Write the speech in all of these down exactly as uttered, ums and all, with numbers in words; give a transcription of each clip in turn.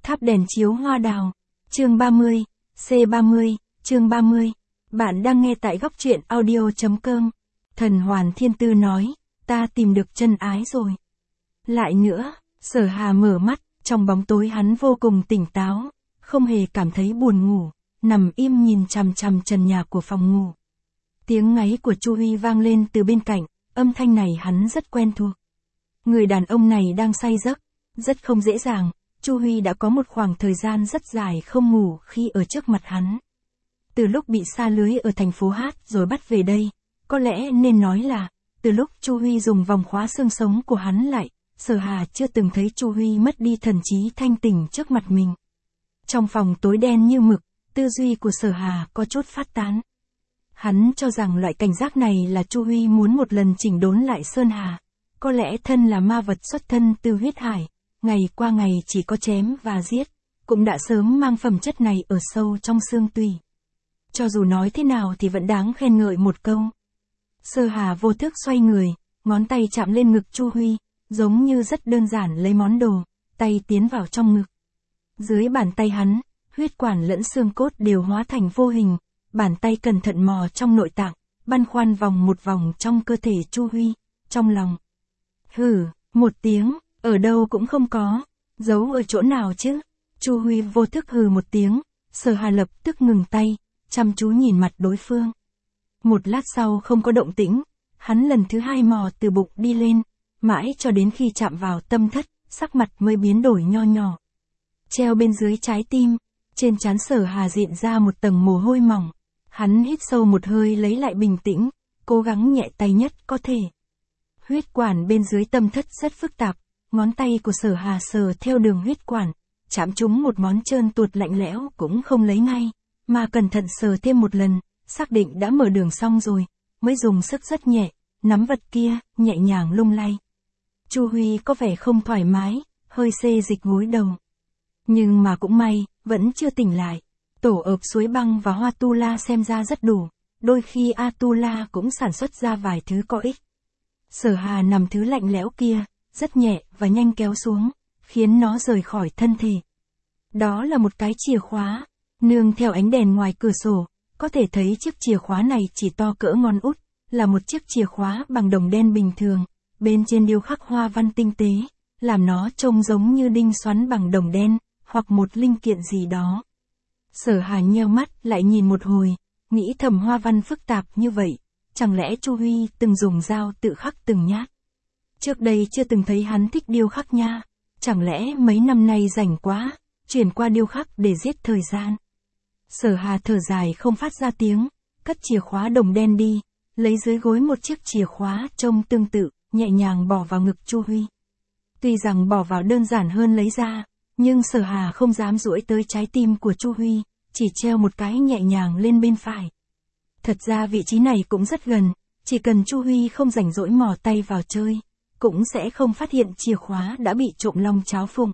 Tháp đèn chiếu hoa đào. Chương ba mươi, C ba mươi, chương ba mươi. Bạn đang nghe tại góc truyện audio chấm com. Thần Hoàn Thiên Tư nói, ta tìm được chân ái rồi. Lại nữa, Sở Hà mở mắt, trong bóng tối hắn vô cùng tỉnh táo, không hề cảm thấy buồn ngủ, nằm im nhìn chằm chằm trần nhà của phòng ngủ. Tiếng ngáy của Chu Huy vang lên từ bên cạnh, âm thanh này hắn rất quen thuộc. Người đàn ông này đang say giấc, rất không dễ dàng. Chu Huy đã có một khoảng thời gian rất dài không ngủ khi ở trước mặt hắn. Từ lúc bị sa lưới ở thành phố Hát rồi bắt về đây, có lẽ nên nói là, từ lúc Chu Huy dùng vòng khóa xương sống của hắn lại, Sở Hà chưa từng thấy Chu Huy mất đi thần trí thanh tỉnh trước mặt mình. Trong phòng tối đen như mực, tư duy của Sở Hà có chút phát tán. Hắn cho rằng loại cảnh giác này là Chu Huy muốn một lần chỉnh đốn lại Sơn Hà. Có lẽ thân là ma vật xuất thân từ huyết hải, ngày qua ngày chỉ có chém và giết, cũng đã sớm mang phẩm chất này ở sâu trong xương tủy. Cho dù nói thế nào thì vẫn đáng khen ngợi một câu. Sở Hà vô thức xoay người, ngón tay chạm lên ngực Chu Huy, giống như rất đơn giản lấy món đồ, tay tiến vào trong ngực. Dưới bàn tay hắn, huyết quản lẫn xương cốt đều hóa thành vô hình, bàn tay cẩn thận mò trong nội tạng, băn khoăn vòng một vòng trong cơ thể Chu Huy, trong lòng. Hừ, một tiếng, ở đâu cũng không có, giấu ở chỗ nào chứ? Chu Huy vô thức hừ một tiếng, Sở Hà lập tức ngừng tay, chăm chú nhìn mặt đối phương. Một lát sau không có động tĩnh, hắn lần thứ hai mò từ bụng đi lên, mãi cho đến khi chạm vào tâm thất, sắc mặt mới biến đổi nho nhỏ. Treo bên dưới trái tim, trên trán Sở Hà diện ra một tầng mồ hôi mỏng. Hắn hít sâu một hơi lấy lại bình tĩnh, cố gắng nhẹ tay nhất có thể. Huyết quản bên dưới tâm thất rất phức tạp, ngón tay của Sở Hà sờ theo đường huyết quản, chạm trúng một món trơn tuột lạnh lẽo cũng không lấy ngay, mà cẩn thận sờ thêm một lần, xác định đã mở đường xong rồi, mới dùng sức rất nhẹ, nắm vật kia, nhẹ nhàng lung lay. Chu Huy có vẻ không thoải mái, hơi xê dịch gối đầu. Nhưng mà cũng may, vẫn chưa tỉnh lại. Tổ ợp suối băng và hoa tu la xem ra rất đủ, đôi khi A tu la cũng sản xuất ra vài thứ có ích. Sở Hà nằm thứ lạnh lẽo kia, rất nhẹ và nhanh kéo xuống, khiến nó rời khỏi thân thể. Đó là một cái chìa khóa, nương theo ánh đèn ngoài cửa sổ, có thể thấy chiếc chìa khóa này chỉ to cỡ ngón út, là một chiếc chìa khóa bằng đồng đen bình thường, bên trên điêu khắc hoa văn tinh tế, làm nó trông giống như đinh xoắn bằng đồng đen, hoặc một linh kiện gì đó. Sở Hà nheo mắt lại nhìn một hồi, nghĩ thầm hoa văn phức tạp như vậy, chẳng lẽ Chu Huy từng dùng dao tự khắc từng nhát? Trước đây chưa từng thấy hắn thích điêu khắc nha, chẳng lẽ mấy năm nay rảnh quá, chuyển qua điêu khắc để giết thời gian? Sở Hà thở dài không phát ra tiếng, cất chìa khóa đồng đen đi, lấy dưới gối một chiếc chìa khóa trông tương tự, nhẹ nhàng bỏ vào ngực Chu Huy. Tuy rằng bỏ vào đơn giản hơn lấy ra, nhưng Sở Hà không dám duỗi tới trái tim của Chu Huy, chỉ treo một cái nhẹ nhàng lên bên phải. Thật ra vị trí này cũng rất gần, chỉ cần Chu Huy không rảnh rỗi mò tay vào chơi, cũng sẽ không phát hiện chìa khóa đã bị trộm long cháo phụng.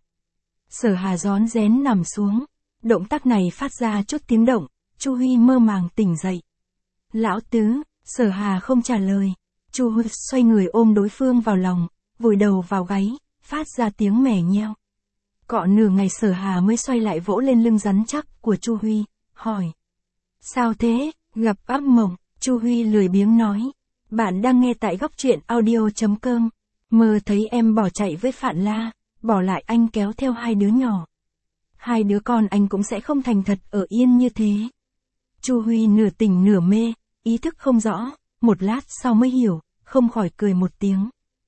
Sở Hà rón rén nằm xuống, động tác này phát ra chút tiếng động, Chu Huy mơ màng tỉnh dậy. Lão tứ, Sở Hà không trả lời, Chu Huy xoay người ôm đối phương vào lòng, vùi đầu vào gáy, phát ra tiếng mè nheo. Cọ nửa ngày Sở Hà mới xoay lại vỗ lên lưng rắn chắc của Chu Huy, hỏi. Sao thế, gặp ác mộng? Chu Huy lười biếng nói. Bạn đang nghe tại góc truyện audio chấm com. Mơ thấy em bỏ chạy với Phạn La, bỏ lại anh kéo theo hai đứa nhỏ. Hai đứa con anh cũng sẽ không thành thật ở yên như thế. Chu Huy nửa tỉnh nửa mê, ý thức không rõ, một lát sau mới hiểu, không khỏi cười một tiếng.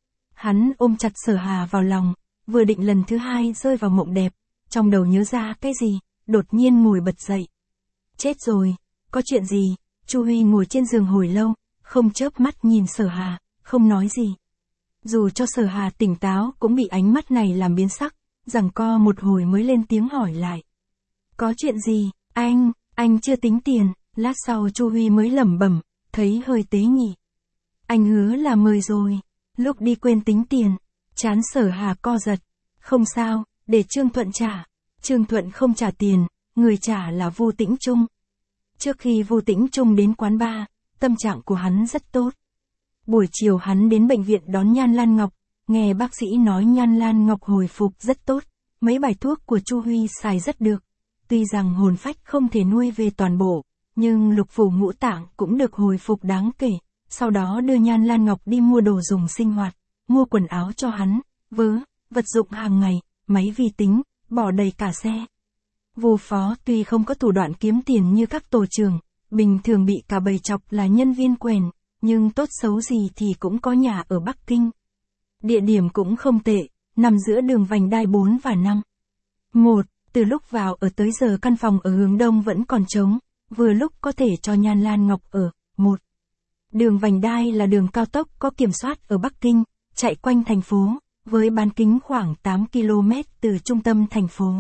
Hắn ôm chặt Sở Hà vào lòng, vừa định lần thứ hai rơi vào mộng đẹp, trong đầu nhớ ra cái gì, đột nhiên ngồi bật dậy. Chết rồi, có chuyện gì? Chu Huy ngồi trên giường hồi lâu, không chớp mắt nhìn Sở Hà, không nói gì. Dù cho Sở Hà tỉnh táo cũng bị ánh mắt này làm biến sắc, giằng co một hồi mới lên tiếng hỏi lại. Có chuyện gì, anh, anh chưa tính tiền, lát sau Chu Huy mới lẩm bẩm, thấy hơi tế nhị. Anh hứa là mời rồi, lúc đi quên tính tiền. Chán Sở Hà co giật. Không sao, để Trương Thuận trả. Trương Thuận không trả tiền, người trả là Vu Tĩnh Trung. Trước khi Vu Tĩnh Trung đến quán bar, tâm trạng của hắn rất tốt. Buổi chiều hắn đến bệnh viện đón Nhan Lan Ngọc, nghe bác sĩ nói Nhan Lan Ngọc hồi phục rất tốt, mấy bài thuốc của Chu Huy xài rất được. Tuy rằng hồn phách không thể nuôi về toàn bộ, nhưng lục phủ ngũ tạng cũng được hồi phục đáng kể. Sau đó đưa Nhan Lan Ngọc đi mua đồ dùng sinh hoạt, mua quần áo cho hắn, vớ, vật dụng hàng ngày, máy vi tính, bỏ đầy cả xe. Vu Phó tuy không có thủ đoạn kiếm tiền như các tổ trưởng, bình thường bị cả bầy chọc là nhân viên quèn, nhưng tốt xấu gì thì cũng có nhà ở Bắc Kinh. Địa điểm cũng không tệ, nằm giữa đường vành đai bốn và năm. Một, từ lúc vào ở tới giờ căn phòng ở hướng đông vẫn còn trống, vừa lúc có thể cho Nhan Lan Ngọc ở. Một, đường vành đai là đường cao tốc có kiểm soát ở Bắc Kinh, chạy quanh thành phố, với bán kính khoảng tám ki lô mét từ trung tâm thành phố.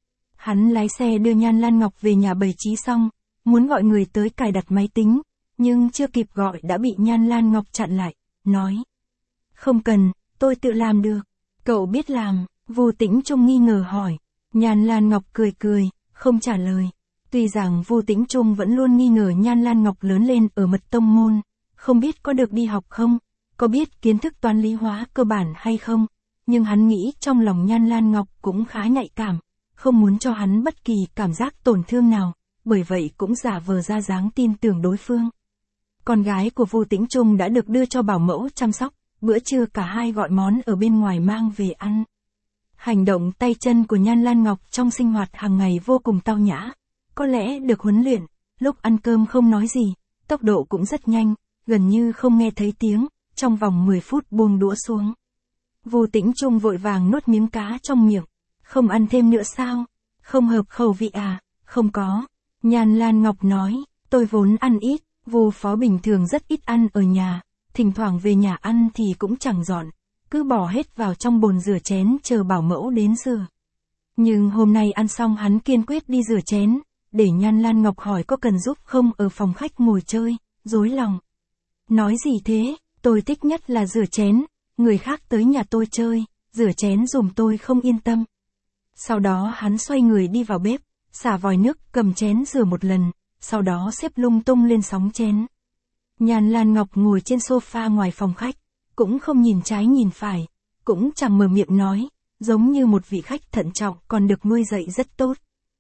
Hắn lái xe đưa Nhan Lan Ngọc về nhà bày trí xong, muốn gọi người tới cài đặt máy tính, nhưng chưa kịp gọi đã bị Nhan Lan Ngọc chặn lại, nói. Không cần, tôi tự làm được. Cậu biết làm, Vu Tĩnh Trung nghi ngờ hỏi. Nhan Lan Ngọc cười cười, không trả lời. Tuy rằng Vu Tĩnh Trung vẫn luôn nghi ngờ Nhan Lan Ngọc lớn lên ở mật tông môn, không biết có được đi học không, có biết kiến thức toán lý hóa cơ bản hay không, nhưng hắn nghĩ trong lòng Nhan Lan Ngọc cũng khá nhạy cảm, không muốn cho hắn bất kỳ cảm giác tổn thương nào, bởi vậy cũng giả vờ ra dáng tin tưởng đối phương. Con gái của Vu Tĩnh Trung đã được đưa cho bảo mẫu chăm sóc, bữa trưa cả hai gọi món ở bên ngoài mang về ăn. Hành động tay chân của Nhan Lan Ngọc trong sinh hoạt hàng ngày vô cùng tao nhã, có lẽ được huấn luyện, lúc ăn cơm không nói gì, tốc độ cũng rất nhanh, gần như không nghe thấy tiếng, trong vòng mười phút buông đũa xuống. Vu Tĩnh Trung vội vàng nuốt miếng cá trong miệng, không ăn thêm nữa sao? Không hợp khẩu vị à? Không có. Nhan Lan Ngọc nói, tôi vốn ăn ít, Vu Phó bình thường rất ít ăn ở nhà, thỉnh thoảng về nhà ăn thì cũng chẳng dọn, cứ bỏ hết vào trong bồn rửa chén chờ bảo mẫu đến rửa. Nhưng hôm nay ăn xong hắn kiên quyết đi rửa chén, để Nhan Lan Ngọc hỏi có cần giúp không ở phòng khách ngồi chơi, dối lòng. Nói gì thế, tôi thích nhất là rửa chén, người khác tới nhà tôi chơi, rửa chén dùm tôi không yên tâm. Sau đó hắn xoay người đi vào bếp, xả vòi nước cầm chén rửa một lần, sau đó xếp lung tung lên sóng chén. Nhan Lan Ngọc ngồi trên sofa ngoài phòng khách, cũng không nhìn trái nhìn phải, cũng chẳng mở miệng nói, giống như một vị khách thận trọng còn được nuôi dạy rất tốt.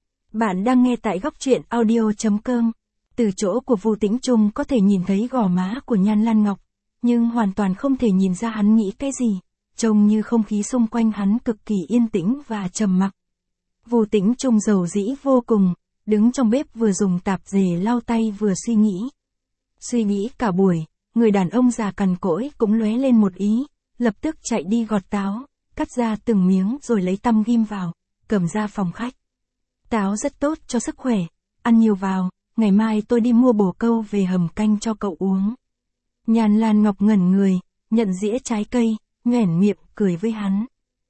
Bạn đang nghe tại góc truyện audio chấm com. Từ chỗ của Vu Tĩnh Trung có thể nhìn thấy gò má của Nhan Lan Ngọc, nhưng hoàn toàn không thể nhìn ra hắn nghĩ cái gì, trông như không khí xung quanh hắn cực kỳ yên tĩnh và trầm mặc. Vu Tĩnh Trung dầu dĩ vô cùng, đứng trong bếp vừa dùng tạp dề lau tay vừa suy nghĩ. Suy nghĩ cả buổi, người đàn ông già cằn cỗi cũng lóe lên một ý, lập tức chạy đi gọt táo, cắt ra từng miếng rồi lấy tăm ghim vào, cầm ra phòng khách. Táo rất tốt cho sức khỏe, ăn nhiều vào, ngày mai tôi đi mua bồ câu về hầm canh cho cậu uống. Nhan Lan Ngọc ngẩn người, nhận dĩa trái cây, nhoẻn miệng cười với hắn.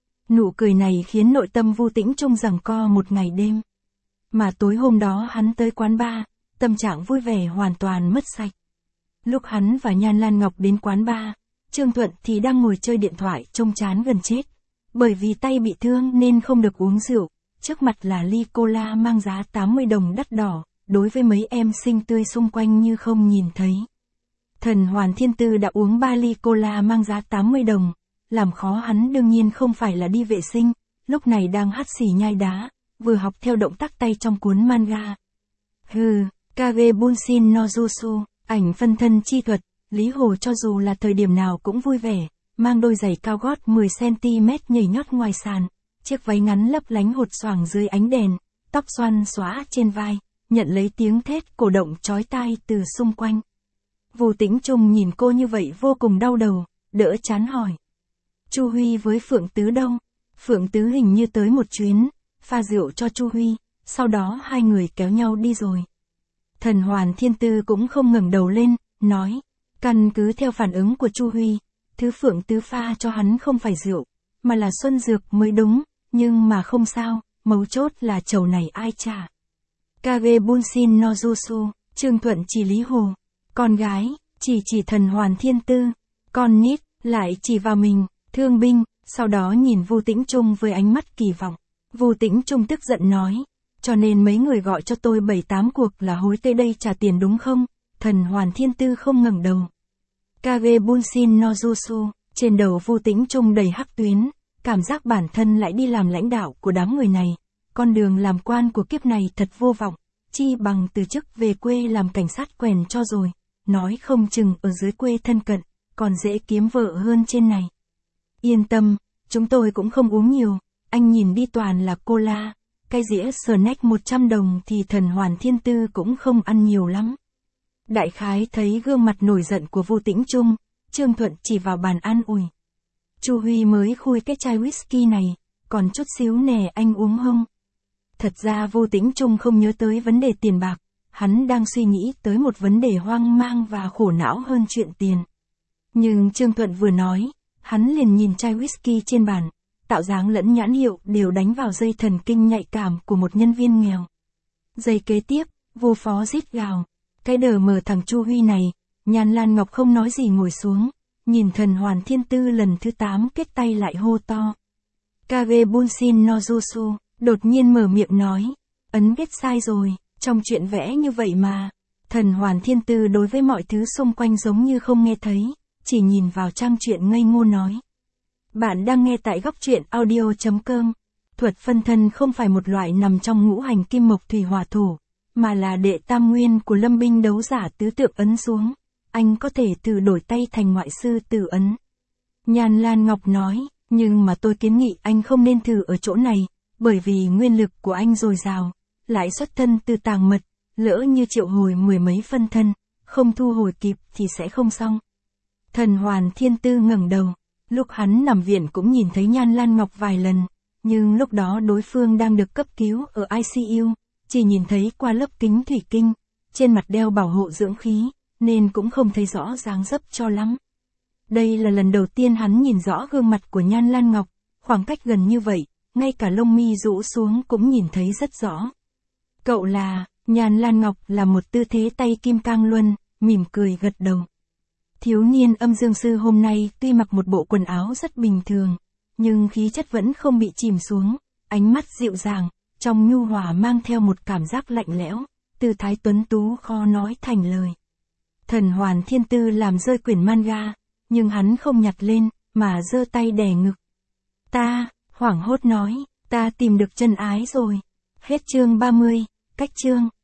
Nụ cười này khiến nội tâm Vu Tĩnh Trung giằng co một ngày đêm. Mà tối hôm đó hắn tới quán bar, tâm trạng vui vẻ hoàn toàn mất sạch. Lúc hắn và Nhan Lan Ngọc đến quán bar, Trương Thuận thì đang ngồi chơi điện thoại trông chán gần chết. Bởi vì tay bị thương nên không được uống rượu, trước mặt là ly cola mang giá tám mươi đồng đắt đỏ, đối với mấy em xinh tươi xung quanh như không nhìn thấy. Thần Hoàn Thiên Tư đã uống ba ly cola mang giá tám mươi đồng, làm khó hắn đương nhiên không phải là đi vệ sinh, lúc này đang hắt xì nhai đá, vừa học theo động tác tay trong cuốn manga. Hừ, Kage Bunshin no Jutsu, ảnh phân thân chi thuật, Lý Hồ cho dù là thời điểm nào cũng vui vẻ, mang đôi giày cao gót mười xăng ti mét nhảy nhót ngoài sàn, chiếc váy ngắn lấp lánh hột xoàng dưới ánh đèn, tóc xoăn xóa trên vai, nhận lấy tiếng thét cổ động chói tai từ xung quanh. Vu Tĩnh Trung nhìn cô như vậy vô cùng đau đầu, đỡ chán hỏi. Chu Huy với Phượng Tứ đâu? Phượng Tứ hình như tới một chuyến, pha rượu cho Chu Huy, sau đó hai người kéo nhau đi rồi. Thần Hoàn Thiên Tư cũng không ngẩng đầu lên, nói, căn cứ theo phản ứng của Chu Huy, thứ Phượng Tứ pha cho hắn không phải rượu, mà là xuân dược mới đúng, nhưng mà không sao, mấu chốt là chầu này ai trả. Kage Bunshin no Jutsu, Trương Thuận chỉ Lý Hồ, con gái, chỉ chỉ Thần Hoàn Thiên Tư, con nít, lại chỉ vào mình, thương binh, sau đó nhìn Vu Tĩnh Trung với ánh mắt kỳ vọng. Vu Tĩnh Trung tức giận nói, cho nên mấy người gọi cho tôi bảy tám cuộc là hối tới đây trả tiền đúng không? Thần Hoàn Thiên Tư không ngẩng đầu. Kage Bunshin no Jutsu, trên đầu Vu Tĩnh Trung đầy hắc tuyến, cảm giác bản thân lại đi làm lãnh đạo của đám người này. Con đường làm quan của kiếp này thật vô vọng, chi bằng từ chức về quê làm cảnh sát quèn cho rồi, nói không chừng ở dưới quê thân cận, còn dễ kiếm vợ hơn trên này. Yên tâm, chúng tôi cũng không uống nhiều, anh nhìn đi toàn là cola, cái dĩa snack một trăm đồng thì thần Hoàn Thiên Tư cũng không ăn nhiều lắm. Đại khái thấy gương mặt nổi giận của Vô Tĩnh Trung, Trương Thuận chỉ vào bàn an ủi. Chu Huy mới khui cái chai whisky này, còn chút xíu nè anh uống không? Thật ra Vô Tĩnh Trung không nhớ tới vấn đề tiền bạc, hắn đang suy nghĩ tới một vấn đề hoang mang và khổ não hơn chuyện tiền. Nhưng Trương Thuận vừa nói, hắn liền nhìn chai whisky trên bàn, tạo dáng lẫn nhãn hiệu đều đánh vào dây thần kinh nhạy cảm của một nhân viên nghèo. Giây kế tiếp, Vô Phó rít gào, cái đờ mờ thằng Chu Huy này, Nhan Lan Ngọc không nói gì ngồi xuống, nhìn thần Hoàn Thiên Tư lần thứ tám kết tay lại hô to. Kage Bunshin no Jutsu, đột nhiên mở miệng nói, ấn viết sai rồi, trong chuyện vẽ như vậy mà. Thần Hoàn Thiên Tư đối với mọi thứ xung quanh giống như không nghe thấy, chỉ nhìn vào trang truyện ngây ngô nói. Bạn đang nghe tại góc truyện audio.com. Thuật phân thân không phải một loại nằm trong ngũ hành kim mộc thủy hỏa thổ, mà là đệ tam nguyên của lâm binh đấu giả tứ tượng ấn xuống. Anh có thể thử đổi tay thành ngoại sư tử ấn. Nhan Lan Ngọc nói, nhưng mà tôi kiến nghị anh không nên thử ở chỗ này, bởi vì nguyên lực của anh dồi dào, lại xuất thân từ tàng mật, lỡ như triệu hồi mười mấy phân thân, không thu hồi kịp thì sẽ không xong. Thần Hoàn Thiên Tư ngẩng đầu, lúc hắn nằm viện cũng nhìn thấy Nhan Lan Ngọc vài lần, nhưng lúc đó đối phương đang được cấp cứu ở i xê u, chỉ nhìn thấy qua lớp kính thủy tinh, trên mặt đeo bảo hộ dưỡng khí, nên cũng không thấy rõ dáng dấp cho lắm. Đây là lần đầu tiên hắn nhìn rõ gương mặt của Nhan Lan Ngọc, khoảng cách gần như vậy, ngay cả lông mi rũ xuống cũng nhìn thấy rất rõ. Cậu là, Nhan Lan Ngọc là một tư thế tay kim cang luân, mỉm cười gật đầu. Thiếu niên âm dương sư hôm nay tuy mặc một bộ quần áo rất bình thường, nhưng khí chất vẫn không bị chìm xuống, ánh mắt dịu dàng, trong nhu hòa mang theo một cảm giác lạnh lẽo, tư thái tuấn tú khó nói thành lời. Thần Hoàn Thiên Tư làm rơi quyển manga, nhưng hắn không nhặt lên, mà giơ tay đè ngực. Ta, hoảng hốt nói, ta tìm được chân ái rồi. Hết chương ba mươi, cách chương.